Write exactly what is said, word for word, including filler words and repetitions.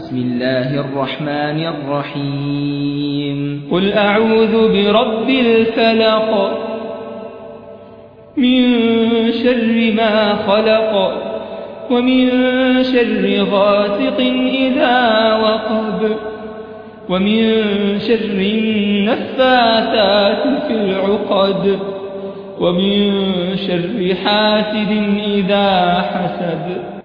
بسم الله الرحمن الرحيم قل أعوذ برب الفلق من شر ما خلق ومن شر غاسق إذا وقب ومن شر النفاثات في العقد ومن شر حاسد إذا حسد.